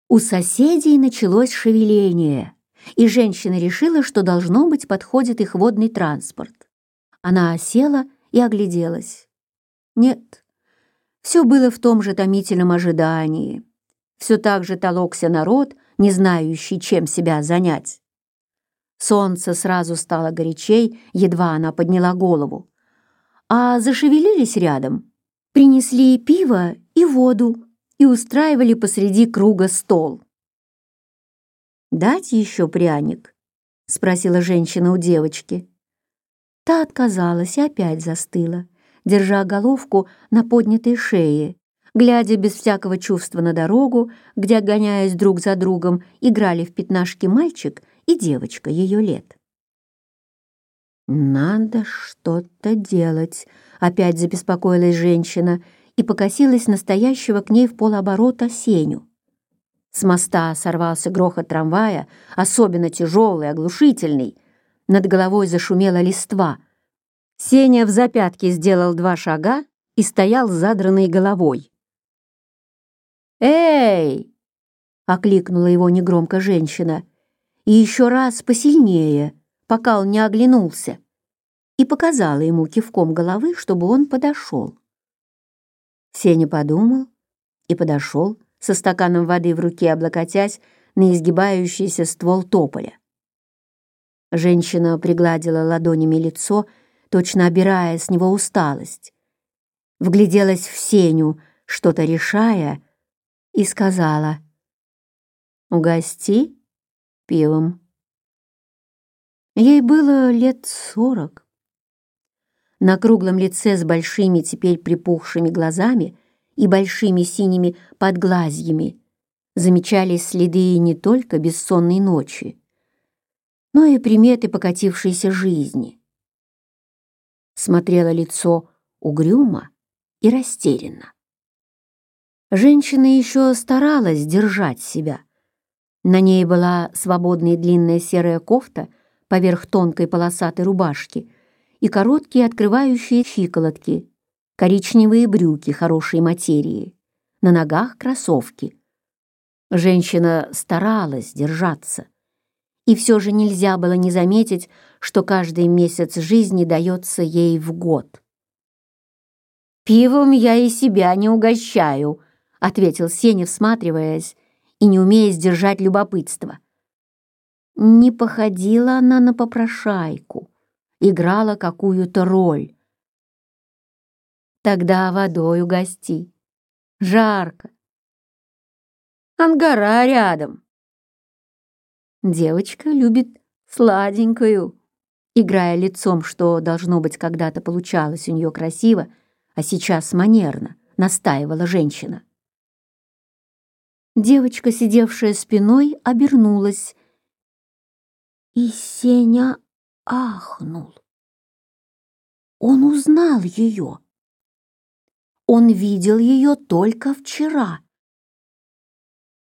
У соседей началось шевеление, и женщина решила, что, должно быть, подходит их водный транспорт. Она села и огляделась. Нет, все было в том же томительном ожидании. Все так же толокся народ, не знающий, чем себя занять. Солнце сразу стало горячей, едва она подняла голову. А зашевелились рядом, принесли пиво и воду и устраивали посреди круга стол. «Дать еще пряник?» — спросила женщина у девочки. Та отказалась и опять застыла, держа головку на поднятой шее, глядя без всякого чувства на дорогу, где, гоняясь друг за другом, играли в пятнашки мальчик и девочка ее лет. «Надо что-то делать», — опять забеспокоилась женщина и покосилась настоящего к ней в полоборота Сеню. С моста сорвался грохот трамвая, особенно тяжелый, оглушительный. Над головой зашумела листва. Сеня в запятки сделал 2 шага и стоял с задранной головой. «Эй!» — окликнула его негромко женщина. И еще раз посильнее, пока он не оглянулся, и показала ему кивком головы, чтобы он подошел. Сеня подумал и подошел, со стаканом воды в руке, облокотясь на изгибающийся ствол тополя. Женщина пригладила ладонями лицо, точно обирая с него усталость. Вгляделась в Сеню, что-то решая, и сказала: «Угости пивом». Ей было лет 40. На круглом лице с большими теперь припухшими глазами и большими синими подглазьями замечались следы не только бессонной ночи, но и приметы покатившейся жизни. Смотрело лицо угрюмо и растерянно. Женщина еще старалась держать себя. На ней была свободная длинная серая кофта поверх тонкой полосатой рубашки и короткие открывающие щиколотки, коричневые брюки хорошей материи, на ногах кроссовки. Женщина старалась держаться, и все же нельзя было не заметить, что каждый месяц жизни дается ей в год. «Пивом я и себя не угощаю», — ответил Сеня, всматриваясь и не умея сдержать любопытство. Не походила она на попрошайку, играла какую-то роль. «Тогда водой угости. Жарко. Ангара рядом». Девочка любит сладенькую, играя лицом, что, должно быть, когда-то получалось у нее красиво, а сейчас манерно, настаивала женщина. Девочка, сидевшая спиной, обернулась, и Сеня ахнул. Он узнал ее. Он видел ее только вчера.